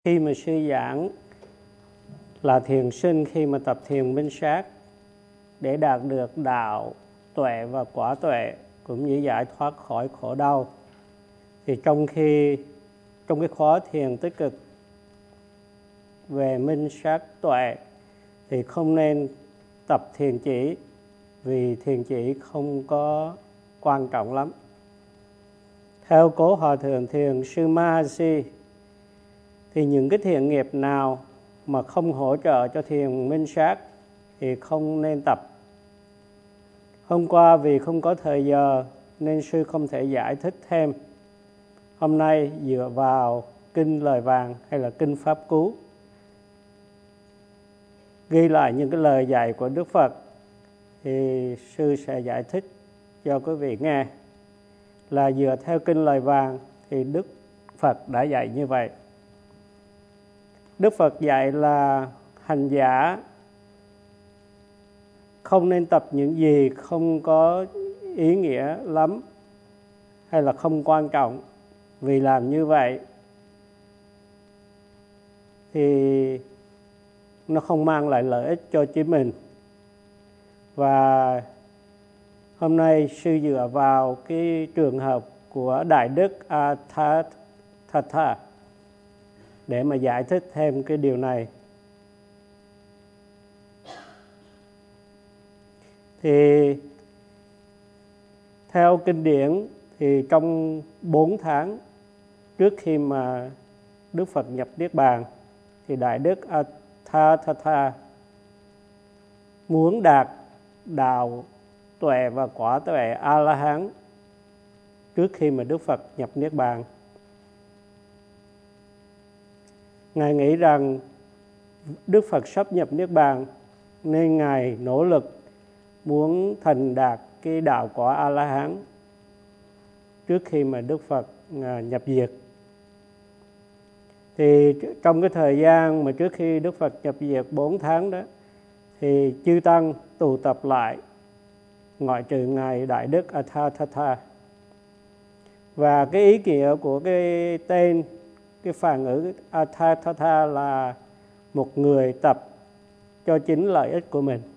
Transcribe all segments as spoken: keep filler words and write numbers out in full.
Khi mà sư giảng là thiền sinh khi mà tập thiền minh sát để đạt được đạo tuệ và quả tuệ cũng như giải thoát khỏi khổ đau, thì trong khi trong cái khóa thiền tích cực về minh sát tuệ thì không nên tập thiền chỉ, vì thiền chỉ không có quan trọng lắm. Theo Cố Hòa Thượng Thiền sư Mahasi thì những cái thiện nghiệp nào mà không hỗ trợ cho thiền minh sát thì không nên tập. Hôm qua vì không có thời giờ nên sư không thể giải thích thêm. Hôm nay dựa vào kinh Lời Vàng hay là kinh Pháp Cú ghi lại những cái lời dạy của Đức Phật thì sư sẽ giải thích cho quý vị nghe. Là dựa theo kinh Lời Vàng thì Đức Phật đã dạy như vậy. Đức Phật dạy là hành giả không nên tập những gì không có ý nghĩa lắm hay là không quan trọng, vì làm như vậy thì nó không mang lại lợi ích cho chính mình. Và hôm nay sư dựa vào cái trường hợp của Đại Đức Athathatha để mà giải thích thêm cái điều này. Thì theo kinh điển thì trong bốn tháng trước khi mà Đức Phật nhập Niết Bàn thì Đại Đức Athathatha muốn đạt đạo tuệ và quả tuệ A-la-hán trước khi mà Đức Phật nhập Niết Bàn. Ngài nghĩ rằng Đức Phật sắp nhập Niết Bàn nên Ngài nỗ lực muốn thành đạt cái đạo quả A-la-hán trước khi mà Đức Phật nhập diệt. Thì trong cái thời gian mà trước khi Đức Phật nhập diệt bốn tháng đó thì chư tăng tụ tập lại ngoại trừ Ngài Đại Đức Athathatha. Và cái ý nghĩa của cái tên, cái phản ngữ Athathatha là một người tập cho chính lợi ích của mình.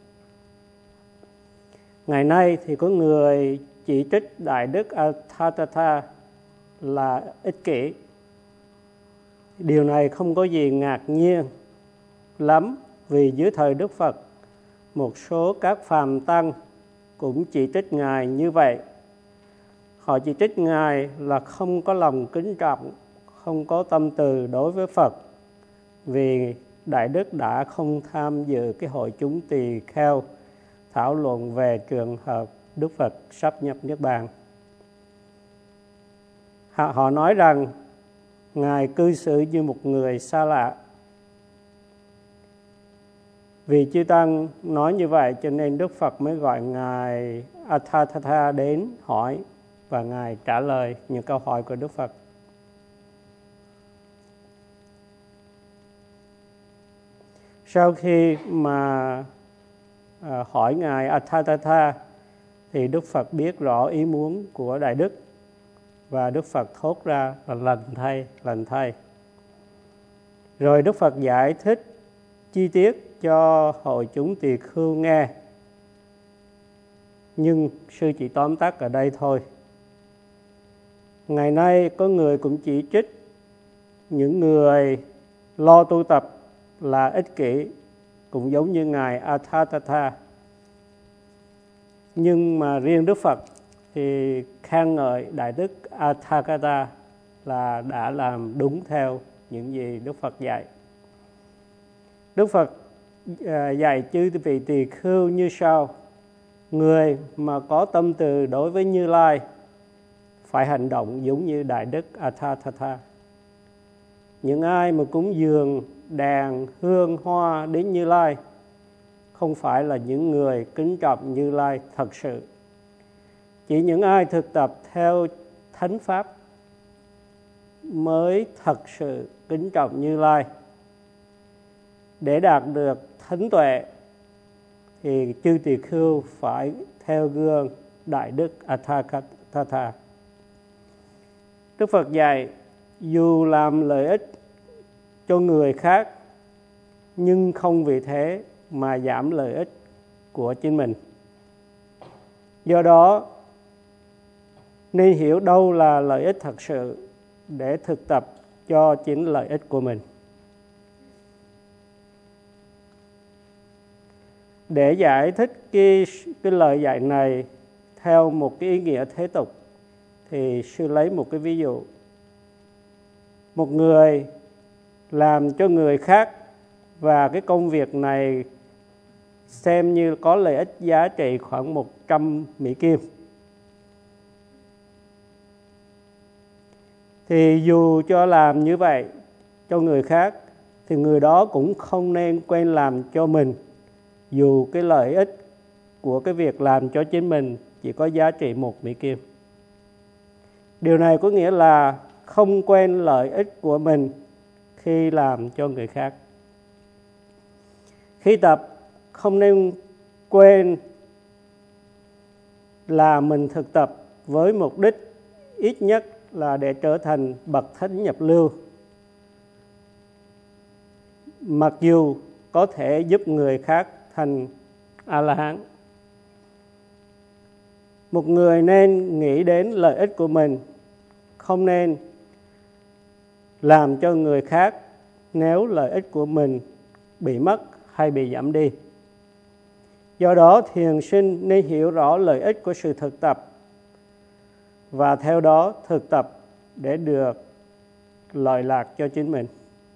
Ngày nay thì có người chỉ trích Đại Đức Athathatha là ích kỷ. Điều này không có gì ngạc nhiên lắm, vì dưới thời Đức Phật một số các phàm tăng cũng chỉ trích Ngài như vậy. Họ chỉ trích Ngài là không có lòng kính trọng, không có tâm từ đối với Phật, vì Đại Đức đã không tham dự cái hội chúng tỳ kheo thảo luận về trường hợp Đức Phật sắp nhập Niết Bàn. Họ nói rằng Ngài cư xử như một người xa lạ. Vì chư tăng nói như vậy cho nên Đức Phật mới gọi Ngài Athathatha đến hỏi, và Ngài trả lời những câu hỏi của Đức Phật. Sau khi mà à, hỏi Ngài Athathatha thì Đức Phật biết rõ ý muốn của Đại Đức, và Đức Phật thốt ra là lành thay, lành thay. Rồi Đức Phật giải thích chi tiết cho hội chúng tỳ khưu nghe, nhưng sư chỉ tóm tắt ở đây thôi. Ngày nay có người cũng chỉ trích những người lo tu tập là ích kỷ, cũng giống như Ngài Athathatha. Nhưng mà riêng Đức Phật thì khen ngợi Đại Đức Athathatha là đã làm đúng theo những gì Đức Phật dạy. Đức Phật dạy chư vị tỳ khưu như sau: người mà có tâm từ đối với Như Lai phải hành động giống như Đại Đức Athathatha. Những ai mà cúng dường đèn, hương, hoa đến Như Lai không phải là những người kính trọng Như Lai thật sự. Chỉ những ai thực tập theo thánh pháp mới thật sự kính trọng Như Lai. Để đạt được thánh tuệ thì chư tỳ khưu phải theo gương Đại Đức Athathatha. Đức Phật dạy dù làm lợi ích cho người khác, nhưng không vì thế mà giảm lợi ích của chính mình. Do đó, nên hiểu đâu là lợi ích thật sự để thực tập cho chính lợi ích của mình. Để giải thích cái, cái lời dạy này theo một cái ý nghĩa thế tục, thì sư lấy một cái ví dụ. Một người làm cho người khác và cái công việc này xem như có lợi ích giá trị khoảng một trăm Mỹ Kim. Thì dù cho làm như vậy cho người khác, thì người đó cũng không nên quên làm cho mình, dù cái lợi ích của cái việc làm cho chính mình chỉ có giá trị một Mỹ Kim. Điều này có nghĩa là không quên lợi ích của mình khi làm cho người khác. Khi tập, không nên quên là mình thực tập với mục đích ít nhất là để trở thành bậc thánh nhập lưu, mặc dù có thể giúp người khác thành A-la-hán. Một người nên nghĩ đến lợi ích của mình, không nên làm cho người khác nếu lợi ích của mình bị mất hay bị giảm đi. Do đó, thiền sinh nên hiểu rõ lợi ích của sự thực tập và theo đó thực tập để được lợi lạc cho chính mình.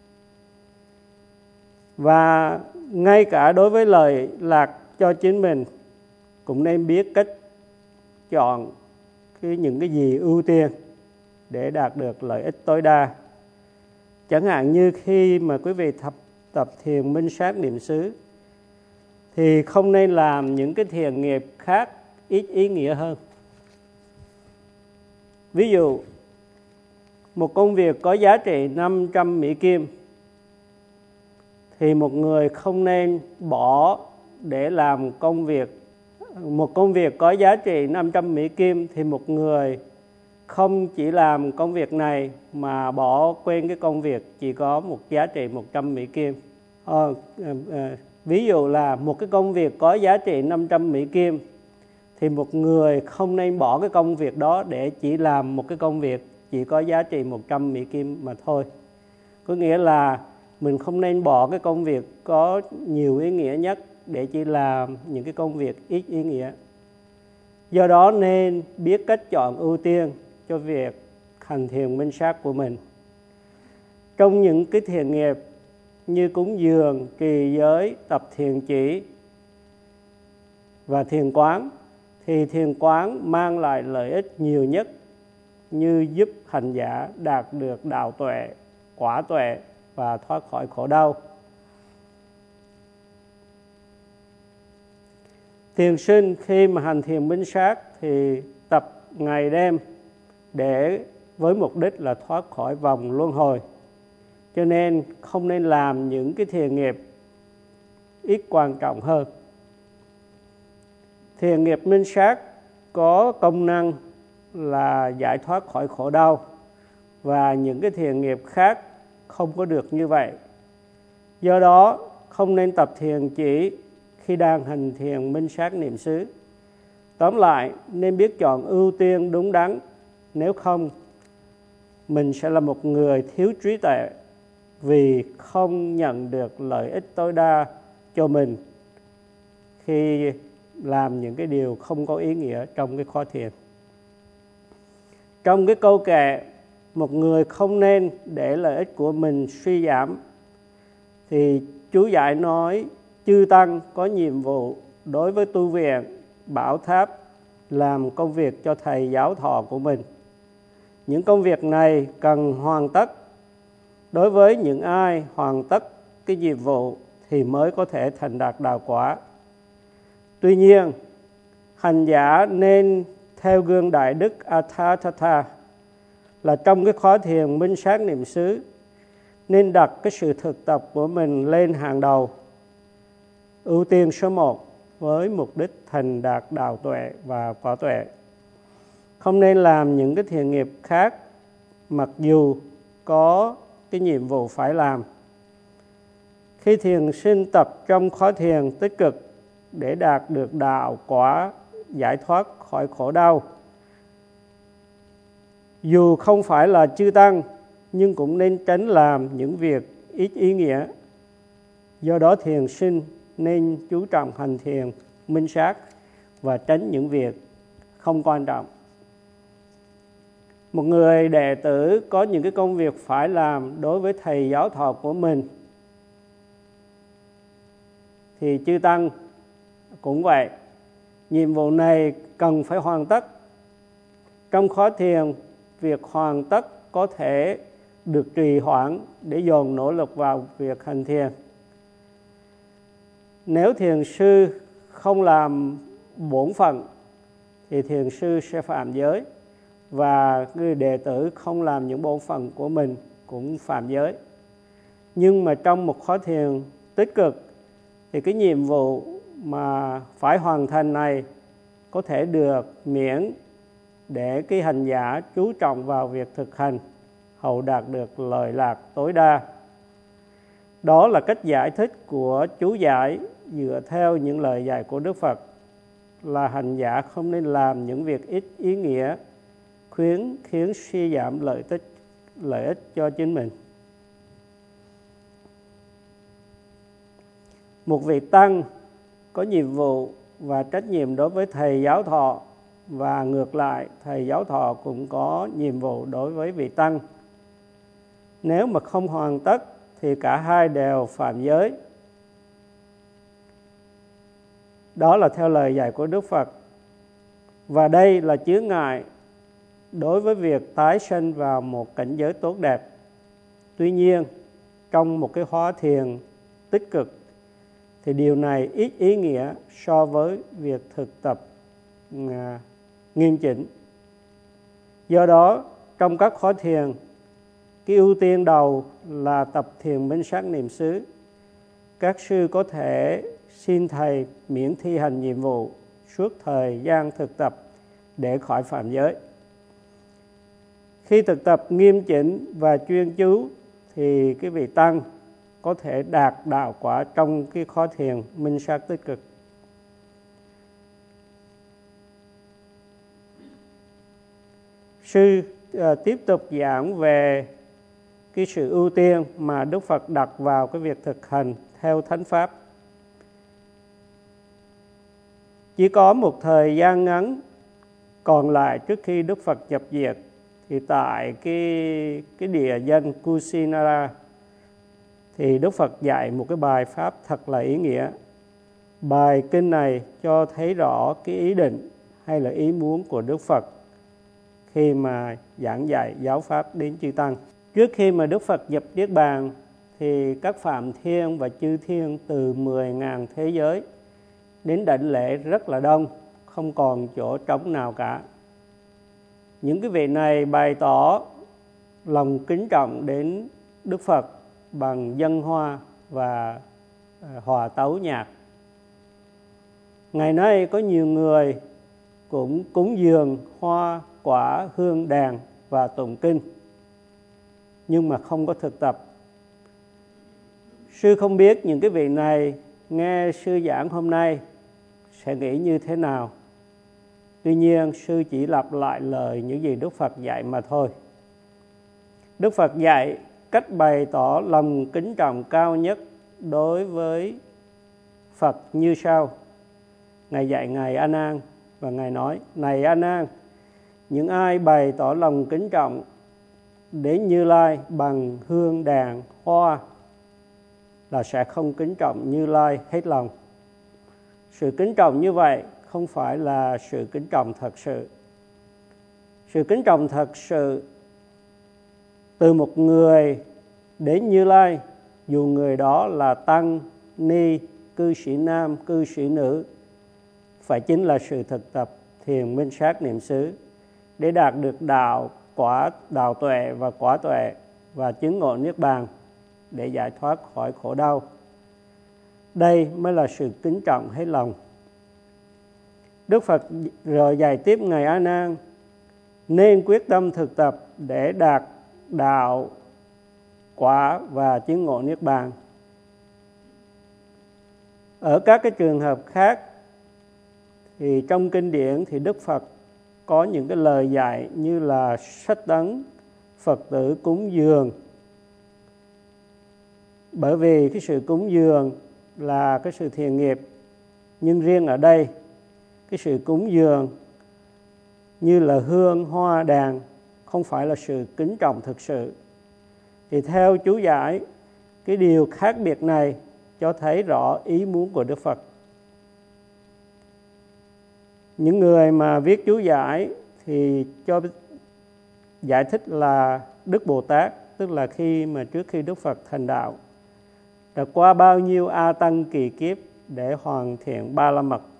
Và ngay cả đối với lợi lạc cho chính mình, cũng nên biết cách chọn cái những cái gì ưu tiên để đạt được lợi ích tối đa. Chẳng hạn như khi mà quý vị tập, tập thiền minh sát niệm xứ, thì không nên làm những cái thiền nghiệp khác ít ý nghĩa hơn. Ví dụ, một công việc có giá trị năm trăm Mỹ Kim, thì một người không nên bỏ để làm công việc. Một công việc có giá trị năm trăm Mỹ Kim, thì một người không chỉ làm công việc này mà bỏ quên cái công việc chỉ có một giá trị một trăm Mỹ Kim. Ờ, ờ, ví dụ là một cái công việc có giá trị năm trăm Mỹ Kim, thì một người không nên bỏ cái công việc đó để chỉ làm một cái công việc chỉ có giá trị một trăm Mỹ Kim mà thôi. Có nghĩa là mình không nên bỏ cái công việc có nhiều ý nghĩa nhất để chỉ làm những cái công việc ít ý nghĩa. Do đó nên biết cách chọn ưu tiên cho việc hành thiền minh sát của mình. Trong những cái thiền nghiệp như cúng dường, trì giới, tập thiền chỉ và thiền quán, thì thiền quán mang lại lợi ích nhiều nhất, như giúp hành giả đạt được đạo tuệ, quả tuệ và thoát khỏi khổ đau. Thiền sinh khi mà hành thiền minh sát thì tập ngày đêm để với mục đích là thoát khỏi vòng luân hồi. Cho nên không nên làm những cái thiền nghiệp ít quan trọng hơn. Thiền nghiệp minh sát có công năng là giải thoát khỏi khổ đau, và những cái thiền nghiệp khác không có được như vậy. Do đó không nên tập thiền chỉ khi đang hành thiền minh sát niệm xứ. Tóm lại, nên biết chọn ưu tiên đúng đắn, nếu không mình sẽ là một người thiếu trí tuệ, vì không nhận được lợi ích tối đa cho mình khi làm những cái điều không có ý nghĩa trong cái khóa thiền. Trong cái câu kệ một người không nên để lợi ích của mình suy giảm, thì chú giải nói chư tăng có nhiệm vụ đối với tu viện, bảo tháp làm công việc cho thầy giáo thọ của mình. Những công việc này cần hoàn tất. Đối với những ai hoàn tất cái nhiệm vụ thì mới có thể thành đạt đạo quả. Tuy nhiên, hành giả nên theo gương Đại Đức Athathatha, là trong cái khóa thiền minh sát niệm xứ nên đặt cái sự thực tập của mình lên hàng đầu, ưu tiên số một với mục đích thành đạt đạo tuệ và quả tuệ. Không nên làm những cái thiền nghiệp khác mặc dù có cái nhiệm vụ phải làm, Khi thiền sinh tập trong khóa thiền tích cực để đạt được đạo quả giải thoát khỏi khổ đau, dù không phải là chư tăng, nhưng cũng nên tránh làm những việc ít ý nghĩa. Do đó thiền sinh nên chú trọng hành thiền minh sát và tránh những việc không quan trọng. Một người đệ tử có những cái công việc phải làm đối với thầy giáo thọ của mình, thì chư tăng cũng vậy. Nhiệm vụ này cần phải hoàn tất. Trong khóa thiền, việc hoàn tất có thể được trì hoãn để dồn nỗ lực vào việc hành thiền. Nếu thiền sư không làm bổn phận thì thiền sư sẽ phạm giới, và người đệ tử không làm những bổn phận của mình cũng phạm giới. Nhưng mà trong một khóa thiền tích cực thì cái nhiệm vụ mà phải hoàn thành này có thể được miễn để cái hành giả chú trọng vào việc thực hành hầu đạt được lợi lạc tối đa. Đó là cách giải thích của chú giải dựa theo những lời dạy của Đức Phật, là hành giả không nên làm những việc ít ý nghĩa khuyến khiến suy giảm lợi ích lợi ích cho chính mình. Một vị tăng có nhiệm vụ và trách nhiệm đối với thầy giáo thọ, và ngược lại thầy giáo thọ cũng có nhiệm vụ đối với vị tăng. Nếu mà không hoàn tất thì cả hai đều phạm giới. Đó là theo lời dạy của Đức Phật. Và đây là chướng ngại đối với việc tái sinh vào một cảnh giới tốt đẹp. Tuy nhiên, trong một cái khóa thiền tích cực thì điều này ít ý nghĩa so với việc thực tập à, nghiêm chỉnh. Do đó, trong các khóa thiền, cái ưu tiên đầu là tập thiền minh sát niệm xứ. Các sư có thể xin thầy miễn thi hành nhiệm vụ suốt thời gian thực tập để khỏi phạm giới. Khi thực tập nghiêm chỉnh và chuyên chú thì cái vị tăng có thể đạt đạo quả trong cái khóa thiền minh sát tích cực. Sư uh, tiếp tục giảng về cái sự ưu tiên mà Đức Phật đặt vào cái việc thực hành theo thánh pháp. Chỉ có một thời gian ngắn còn lại trước khi Đức Phật nhập diệt, thì tại cái, cái địa danh Kusinara thì Đức Phật dạy một cái bài pháp thật là ý nghĩa. Bài kinh này cho thấy rõ cái ý định hay là ý muốn của Đức Phật khi mà giảng dạy giáo pháp đến chư tăng. Trước khi mà Đức Phật nhập Niết Bàn thì các Phạm Thiên và Chư Thiên từ mười nghìn thế giới đến đảnh lễ rất là đông, không còn chỗ trống nào cả. Những cái vị này bày tỏ lòng kính trọng đến Đức Phật bằng dâng hoa và hòa tấu nhạc. Ngày nay có nhiều người cũng cúng dường hoa, quả, hương, đèn và tụng kinh, nhưng mà không có thực tập. Sư không biết những cái vị này nghe sư giảng hôm nay sẽ nghĩ như thế nào. Tuy nhiên, sư chỉ lặp lại lời những gì Đức Phật dạy mà thôi. Đức Phật dạy cách bày tỏ lòng kính trọng cao nhất đối với Phật như sau. Ngài dạy Ngài A Nan và Ngài nói: Này A Nan, những ai bày tỏ lòng kính trọng đến Như Lai bằng hương, đèn, hoa là sẽ không kính trọng Như Lai hết lòng. Sự kính trọng như vậy không phải là sự kính trọng thật sự. Sự kính trọng thật sự từ một người đến Như Lai, dù người đó là tăng, ni, cư sĩ nam, cư sĩ nữ, phải chính là sự thực tập thiền minh sát niệm xứ để đạt được đạo quả, đạo tuệ và quả tuệ và chứng ngộ niết bàn để giải thoát khỏi khổ đau. Đây mới là sự kính trọng hết lòng. Đức Phật rồi dạy tiếp Ngài A Nan nên quyết tâm thực tập để đạt đạo quả và chứng ngộ niết bàn. Ở các cái trường hợp khác thì trong kinh điển thì Đức Phật có những cái lời dạy như là sách tấn, Phật tử cúng dường. Bởi vì cái sự cúng dường là cái sự thiện nghiệp, nhưng riêng ở đây cái sự cúng dường như là hương, hoa, đàn không phải là sự kính trọng thực sự. Thì theo chú giải, cái điều khác biệt này cho thấy rõ ý muốn của Đức Phật. Những người mà viết chú giải thì cho giải thích là Đức Bồ Tát, tức là khi mà trước khi Đức Phật thành đạo, đã qua bao nhiêu a tăng kỳ kiếp để hoàn thiện ba la mật.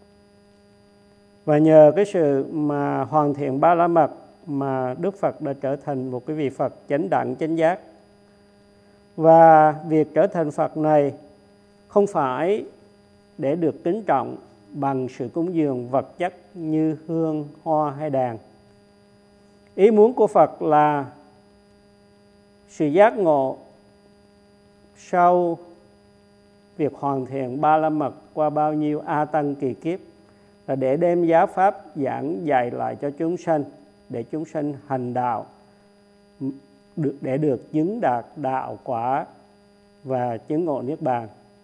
Và nhờ cái sự mà hoàn thiện ba la mật mà Đức Phật đã trở thành một cái vị Phật chánh đẳng chánh giác. Và việc trở thành Phật này không phải để được kính trọng bằng sự cúng dường vật chất như hương, hoa hay đàn. Ý muốn của Phật là sự giác ngộ sau việc hoàn thiện ba la mật qua bao nhiêu a tăng kỳ kiếp, là để đem giáo pháp giảng dạy lại cho chúng sanh, để chúng sanh hành đạo, để được chứng đạt đạo quả và chứng ngộ niết bàn.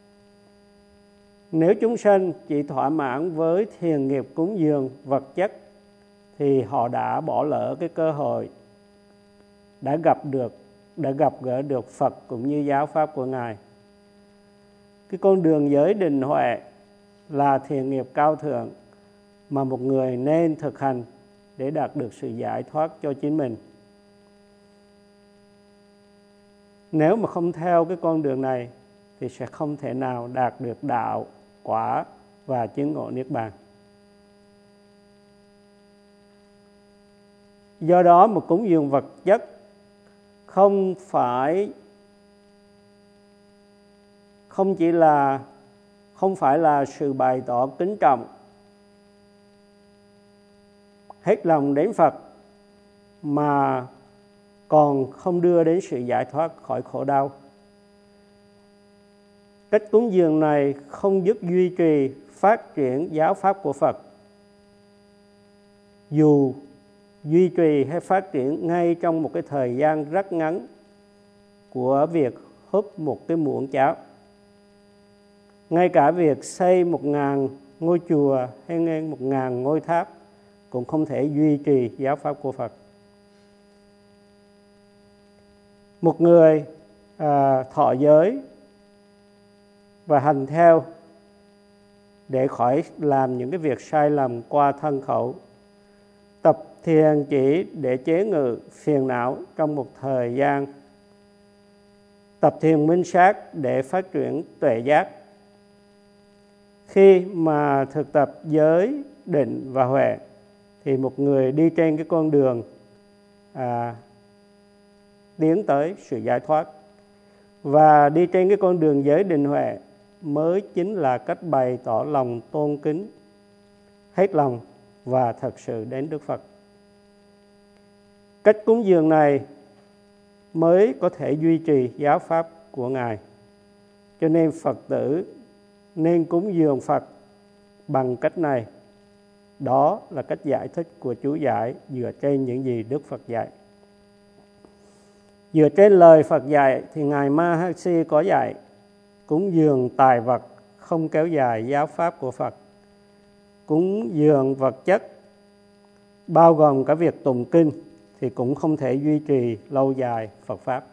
Nếu chúng sanh chỉ thỏa mãn với thiền nghiệp cúng dường vật chất thì họ đã bỏ lỡ cái cơ hội đã gặp được đã gặp gỡ được Phật cũng như giáo pháp của Ngài. Cái con đường giới định huệ là thiền nghiệp cao thượng mà một người nên thực hành để đạt được sự giải thoát cho chính mình. Nếu mà không theo cái con đường này thì sẽ không thể nào đạt được đạo, quả và chứng ngộ niết bàn. Do đó một cúng dường vật chất không phải không chỉ là không phải là sự bày tỏ kính trọng hết lòng đến Phật, mà còn không đưa đến sự giải thoát khỏi khổ đau. Cách cúng dường này không giúp duy trì phát triển giáo pháp của Phật, dù duy trì hay phát triển ngay trong một cái thời gian rất ngắn của việc húp một cái muỗng cháo. Ngay cả việc xây một ngàn ngôi chùa hay một ngàn ngôi tháp cũng không thể duy trì giáo pháp của Phật. Một người à, thọ giới và hành theo để khỏi làm những cái việc sai lầm qua thân khẩu, tập thiền chỉ để chế ngự phiền não trong một thời gian, tập thiền minh sát để phát triển tuệ giác. Khi mà thực tập giới, định và huệ thì một người đi trên cái con đường à, tiến tới sự giải thoát. Và đi trên cái con đường giới định huệ mới chính là cách bày tỏ lòng tôn kính hết lòng và thật sự đến Đức Phật. Cách cúng dường này mới có thể duy trì giáo pháp của Ngài. Cho nên Phật tử nên cúng dường Phật bằng cách này. Đó là cách giải thích của chú giải dựa trên những gì Đức Phật dạy. Dựa trên lời Phật dạy thì Ngài Mahasi có dạy cúng dường tài vật không kéo dài giáo pháp của Phật. Cúng dường vật chất bao gồm cả việc tụng kinh thì cũng không thể duy trì lâu dài Phật pháp.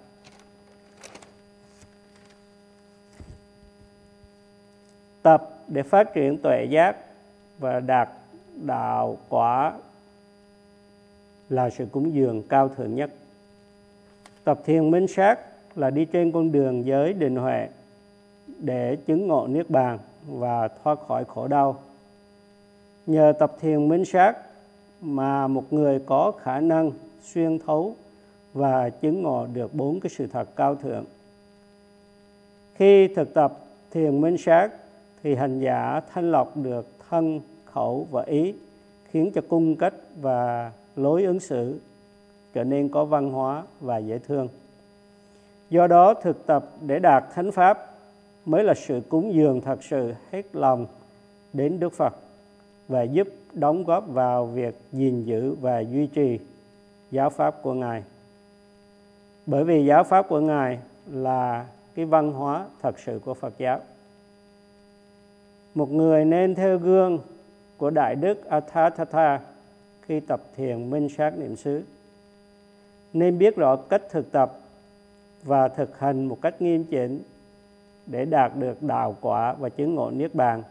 Tập để phát triển tuệ giác và đạt đạo quả là sự cúng dường cao thượng nhất. Tập thiền minh sát là đi trên con đường giới định huệ để chứng ngộ niết bàn và thoát khỏi khổ đau. Nhờ tập thiền minh sát mà một người có khả năng xuyên thấu và chứng ngộ được bốn cái sự thật cao thượng. Khi thực tập thiền minh sát thì hành giả thanh lọc được thân, khẩu và ý, khiến cho cung cách và lối ứng xử trở nên có văn hóa và dễ thương. Do đó thực tập để đạt thánh pháp mới là sự cúng dường thật sự hết lòng đến Đức Phật và giúp đóng góp vào việc gìn giữ và duy trì giáo pháp của Ngài. Bởi vì giáo pháp của Ngài là cái văn hóa thật sự của Phật giáo. Một người nên theo gương của Đại Đức Ātthātthā khi tập thiền minh sát niệm xứ, nên biết rõ cách thực tập và thực hành một cách nghiêm chỉnh để đạt được đạo quả và chứng ngộ Niết Bàn.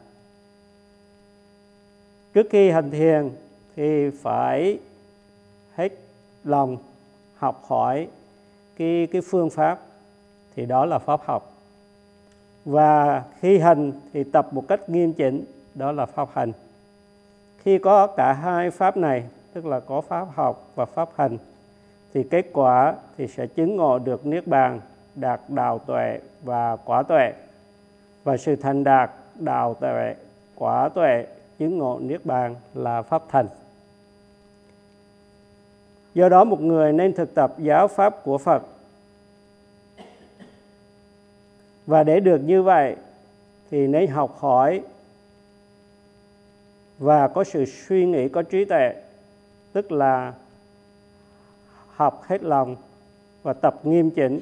Trước khi hành thiền thì phải hết lòng học hỏi cái, cái phương pháp, thì đó là pháp học. Và khi hành thì tập một cách nghiêm chỉnh, đó là pháp hành. Khi có cả hai pháp này, tức là có pháp học và pháp hành, thì kết quả thì sẽ chứng ngộ được Niết Bàn, đạt đạo tuệ và quả tuệ. Và sự thành đạt đạo tuệ, quả tuệ, chứng ngộ Niết Bàn là pháp thành. Do đó một người nên thực tập giáo pháp của Phật. Và để được như vậy thì nên học hỏi và có sự suy nghĩ có trí tuệ, tức là học hết lòng và tập nghiêm chỉnh.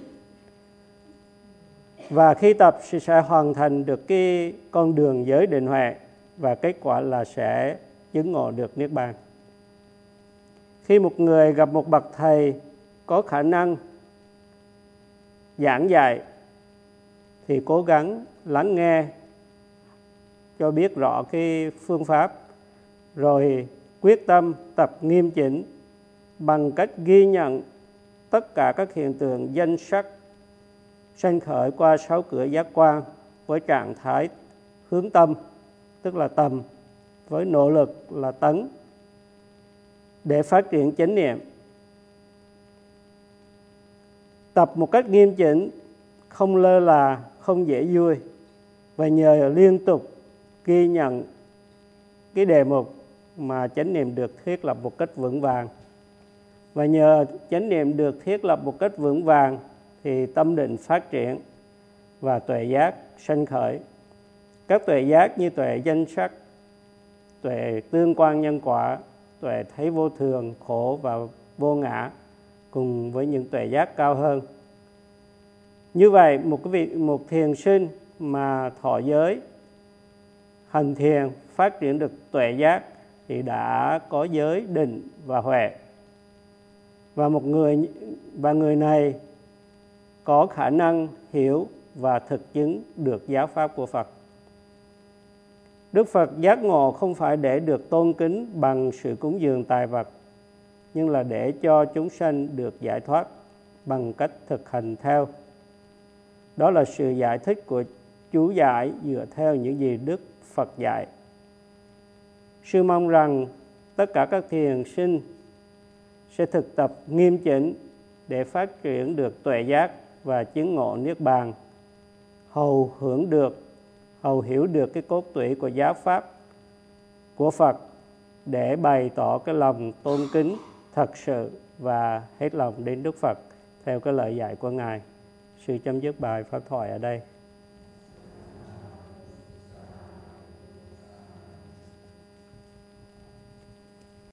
Và khi tập thì sẽ hoàn thành được cái con đường giới định huệ, và kết quả là sẽ chứng ngộ được Niết Bàn. Khi một người gặp một bậc thầy có khả năng giảng dạy thì cố gắng lắng nghe cho biết rõ cái phương pháp, rồi quyết tâm tập nghiêm chỉnh bằng cách ghi nhận tất cả các hiện tượng danh sắc sanh khởi qua sáu cửa giác quan với trạng thái hướng tâm, tức là tầm, với nỗ lực là tấn, để phát triển chánh niệm. Tập một cách nghiêm chỉnh, không lơ là, không dễ vui, và nhờ liên tục ghi nhận cái đề mục mà chánh niệm được thiết lập một cách vững vàng. Và nhờ chánh niệm được thiết lập một cách vững vàng thì tâm định phát triển và tuệ giác sanh khởi. Các tuệ giác như tuệ danh sắc, tuệ tương quan nhân quả, tuệ thấy vô thường, khổ và vô ngã, cùng với những tuệ giác cao hơn. Như vậy, một cái vị một thiền sinh mà thọ giới, hành thiền, phát triển được tuệ giác thì đã có giới, định và huệ. Và một người và người này có khả năng hiểu và thực chứng được giáo pháp của Phật. Đức Phật giác ngộ không phải để được tôn kính bằng sự cúng dường tài vật, nhưng là để cho chúng sanh được giải thoát bằng cách thực hành theo. Đó là sự giải thích của chú giải dựa theo những gì Đức Phật dạy. Sư mong rằng tất cả các thiền sinh sẽ thực tập nghiêm chỉnh để phát triển được tuệ giác và chứng ngộ Niết Bàn, hầu hưởng được, hầu hiểu được cái cốt tủy của giáo pháp của Phật, để bày tỏ cái lòng tôn kính thật sự và hết lòng đến Đức Phật theo cái lời dạy của Ngài. Sư chấm dứt bài pháp thoại ở đây.